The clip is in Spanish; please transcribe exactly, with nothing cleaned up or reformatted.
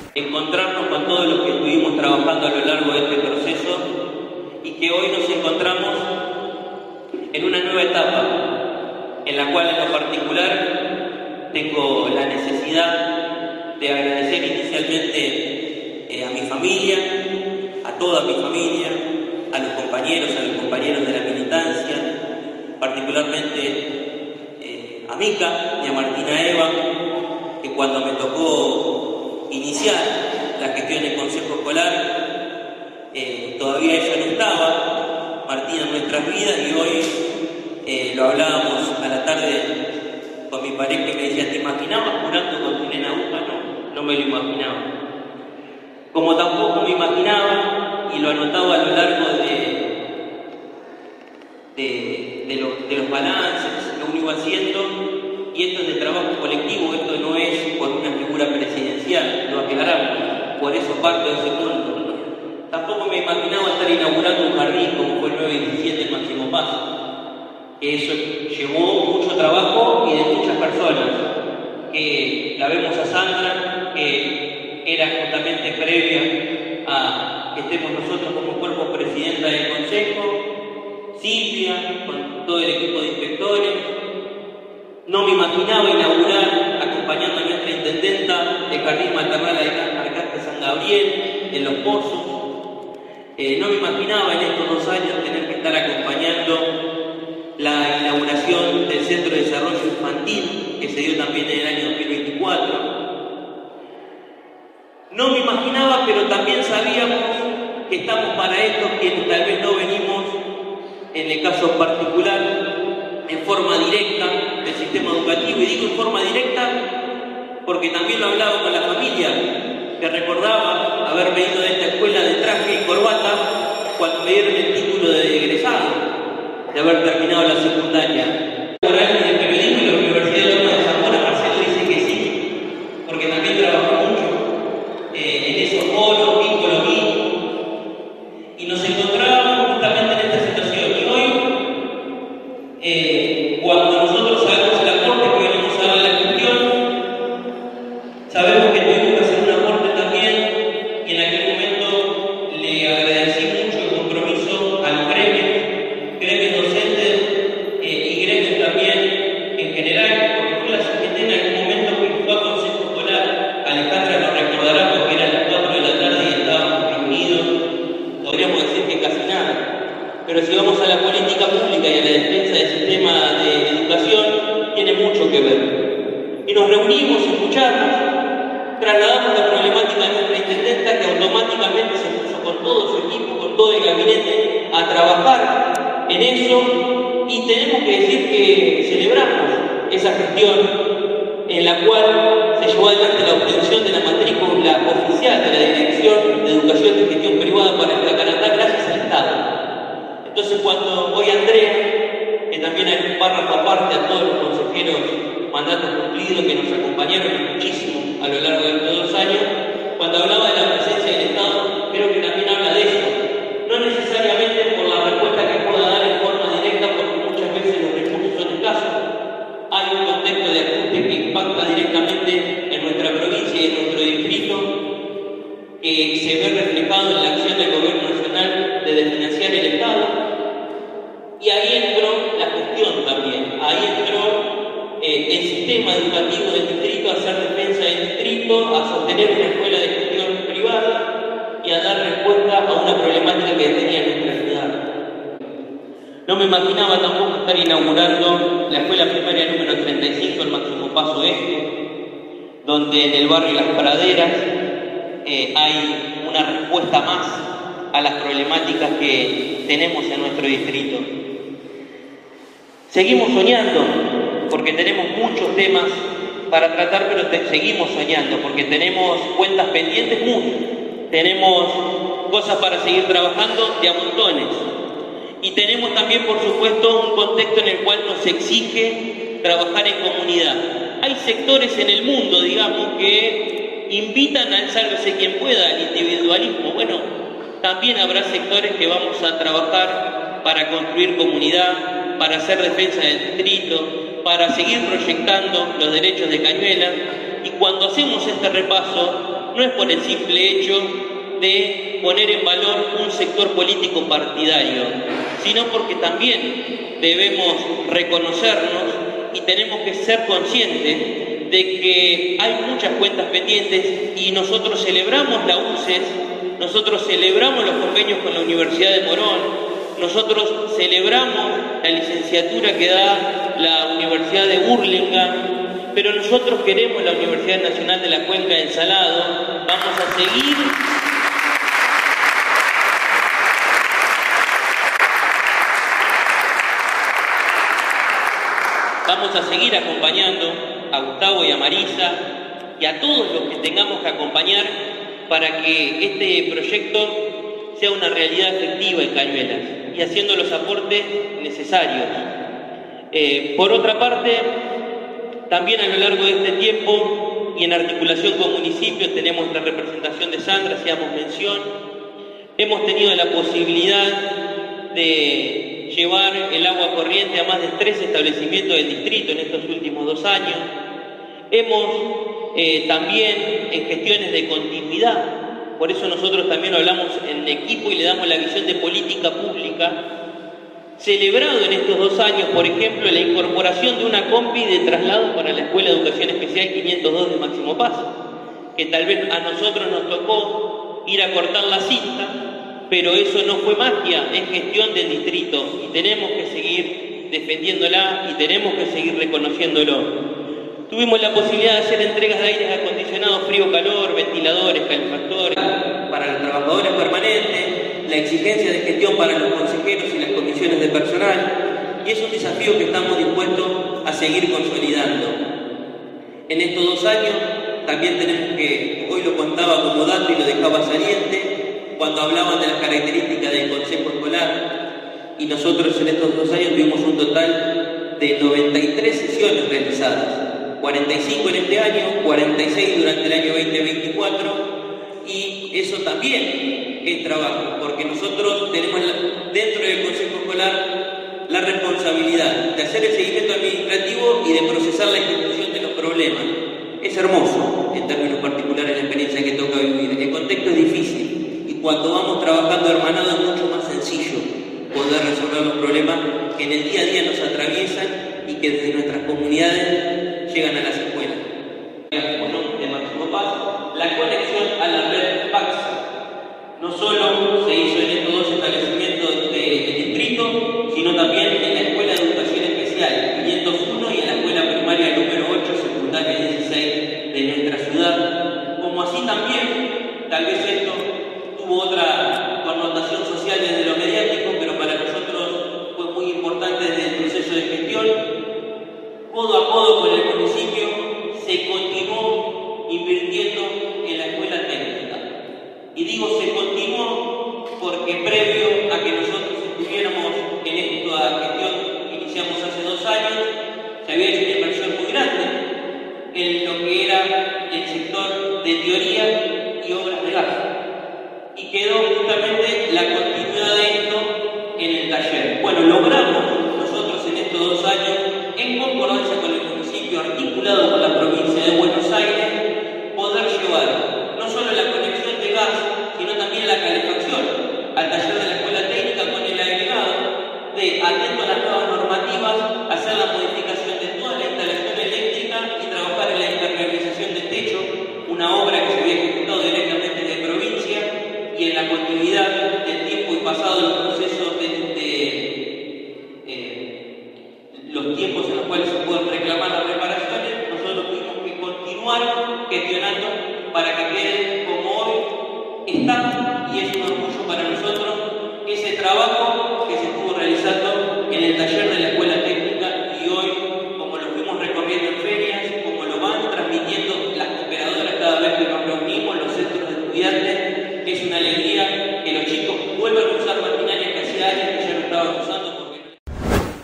encontrarnos con todos los que estuvimos trabajando a lo largo de este proceso y que hoy nos encontramos en una nueva etapa en la cual en lo particular tengo la necesidad de agradecer inicialmente eh, a mi familia, a toda mi familia, a los compañeros, a los compañeros de la militancia, particularmente eh, a Mica y a Martina Eva, que cuando me tocó iniciar la gestión del Consejo Escolar, eh, todavía ella no estaba, Martina en nuestras vidas, y hoy eh, lo hablábamos a la tarde con mi pareja que me decía, ¿te imaginabas curando con tu nena Upa? No, no me lo imaginaba. Como tampoco me imaginaba, y lo anotaba a lo largo de, de, de, lo, de los balances que uno iba haciendo, y esto es de trabajo colectivo, esto no es por una figura presidencial, lo aclaramos, por eso parto de ese punto. Tampoco me imaginaba estar inaugurando un jardín como fue el nueve diecisiete el Máximo Paz, que eso llevó mucho trabajo y de muchas personas, que la vemos a Sandra, que era justamente previa a que estemos nosotros como cuerpo presidenta del Consejo, Silvia, con todo el equipo de inspectores. No me imaginaba inaugurar, acompañando a nuestra intendenta, el Jardín Maternal Arcángel San Gabriel, en Los Pozos. Eh, no me imaginaba en estos dos años tener que estar acompañando la inauguración del Centro de Desarrollo Infantil, que se dio también en el año dos mil veinticuatro. No me imaginaba, pero también sabíamos que estamos para estos quienes tal vez no venimos, en el caso particular, en forma directa del sistema educativo, y digo en forma directa porque también lo hablaba con la familia, que recordaba haberme ido de esta escuela de traje y corbata cuando me dieron el título de egresado, de haber terminado la secundaria. Por años de periodismo y la Universidad Autónoma de Zamora, Marcelo dice que sí, porque también trabajó mucho eh, en esos polos, vínculos, y nos encontrábamos justamente en esta situación. Y hoy, eh, cuando nosotros sabemos el aporte que venimos a darle a la gestión, sabemos que tuvimos que hacer un aporte también, y en aquel momento le agradecí mucho el compromiso a los gremios, gremios docentes eh, y gremios también en general, porque fue la C G T en algún momento que fue a Consejo Escolar. Alejandra nos recordará porque eran las cuatro de la tarde y estábamos reunidos, podríamos decir que casi nada, pero si vamos a la política pública y a la defensa del sistema de educación, tiene mucho que ver. Y nos reunimos, escuchamos, trasladamos la problemática de nuestra intendenta, que automáticamente se puso con todo su equipo, con todo el gabinete, a trabajar en eso, y tenemos que decir que celebramos esa gestión en la cual se llevó adelante la obtención de la matrícula oficial de la Dirección de Educación de Gestión Privada para el Cacanatá, gracias al Estado. Entonces, cuando hoy Andrea, que también hay un párrafo aparte a todos los consejeros mandatos cumplidos que nos acompañaron muchísimo a lo largo de estos dos años, cuando hablaba de la presencia del Estado, creo que también habla de eso. No necesariamente por la respuesta que pueda dar en forma directa, porque muchas veces los recursos son escasos. Hay un contexto de ajuste que impacta directamente en nuestra provincia y en nuestro distrito, que se ve reflejado en la acción del Gobierno Nacional de desfinanciar el Estado. Y ahí entró la gestión también, ahí entró eh, el sistema educativo del distrito, a hacer defensa del distrito, a sostener una escuela de gestión privada y a dar respuesta a una problemática que tenía nuestra ciudad. No me imaginaba tampoco estar inaugurando la escuela primaria número treinta y cinco, el Máximo Paz Oeste, donde en el barrio Las Praderas eh, hay una respuesta más a las problemáticas que tenemos en nuestro distrito. Seguimos soñando porque tenemos muchos temas para tratar, pero te, seguimos soñando porque tenemos cuentas pendientes muchas, tenemos cosas para seguir trabajando de a montones, y tenemos también, por supuesto, un contexto en el cual nos exige trabajar en comunidad. Hay sectores en el mundo, digamos, que invitan al sálvese quien pueda, al individualismo. Bueno, también habrá sectores que vamos a trabajar para construir comunidad, para hacer defensa del distrito, para seguir proyectando los derechos de Cañuelas. Y cuando hacemos este repaso, no es por el simple hecho de poner en valor un sector político partidario, sino porque también debemos reconocernos y tenemos que ser conscientes de que hay muchas cuentas pendientes y nosotros celebramos la U C E S, nosotros celebramos los convenios con la Universidad de Morón, nosotros celebramos la licenciatura que da la Universidad de Burlingame, pero nosotros queremos la Universidad Nacional de la Cuenca del Salado, vamos a seguir vamos a seguir acompañando a Gustavo y a Marisa y a todos los que tengamos que acompañar para que este proyecto sea una realidad efectiva en Cañuelas y haciendo los aportes necesarios. Eh, por otra parte, también a lo largo de este tiempo y en articulación con municipios, tenemos la representación de Sandra, hacíamos mención, hemos tenido la posibilidad de llevar el agua corriente a más de tres establecimientos del distrito en estos últimos dos años. Hemos eh, también en gestiones de continuidad, por eso nosotros también hablamos en equipo y le damos la visión de política pública, celebrado en estos dos años, por ejemplo, la incorporación de una combi de traslado para la Escuela de Educación Especial quinientos dos de Máximo Paz, que tal vez a nosotros nos tocó ir a cortar la cinta, pero eso no fue magia, es gestión del distrito y tenemos que seguir defendiéndola y tenemos que seguir reconociéndolo. Tuvimos la posibilidad de hacer entregas de aires acondicionados, frío-calor, ventiladores, calefactores para los trabajadores permanentes, la exigencia de gestión para los consejeros y las comisiones de personal, y es un desafío que estamos dispuestos a seguir consolidando. En estos dos años también tenemos que, hoy lo contaba como dato y lo dejaba saliente, cuando hablaban de las características del Consejo Escolar, y nosotros en estos dos años tuvimos un total de noventa y tres sesiones realizadas, cuarenta y cinco en este año, cuarenta y seis durante el año veinte veinticuatro, y eso también es trabajo, porque nosotros tenemos dentro del Consejo Escolar la responsabilidad de hacer el seguimiento administrativo y de procesar la ejecución de los problemas. Es hermoso, en términos particulares, la experiencia que toca vivir. El contexto es difícil y cuando vamos trabajando hermanados es mucho más sencillo poder resolver los problemas que en el día a día nos atraviesan y que desde nuestras comunidades llegan a las escuelas. Bueno, de Máximo Paz, la conexión a la red P A C S no solo se hizo en estos dos establecimientos del distrito, sino también en la Escuela de Educación Especial quinientos uno y en la Escuela Primaria número ocho, secundaria dieciséis de nuestra ciudad. Como así también, tal vez esto tuvo otra connotación social desde lo mediático, pero para nosotros fue muy importante desde el proceso de gestión. Codo a codo con el municipio se continuó invirtiendo en la escuela técnica. Y digo se continuó porque previo a que nosotros estuviéramos en esta gestión que iniciamos hace dos años, se había hecho una inversión muy grande en lo que era el sector de teoría y obras de gas. Y quedó justamente la continuidad de esto en el taller. Bueno, logramos nosotros en estos dos años, en concordancia con el municipio, articulado con la provincia de Buenos Aires, poder llevar no solo la conexión de gas, sino también la calefacción al taller de la escuela técnica con el agregado de, atento a las nuevas normativas, hacer la modificación de toda la instalación eléctrica y trabajar en la impermeabilización del techo, una obra que se había ejecutado directamente de provincia y en la continuidad del tiempo y pasado los procesos de, de eh, los tiempos en los cuales se pueden reclamar las reparaciones, nosotros tuvimos que continuar gestionando para que quede como hoy está, y es un orgullo para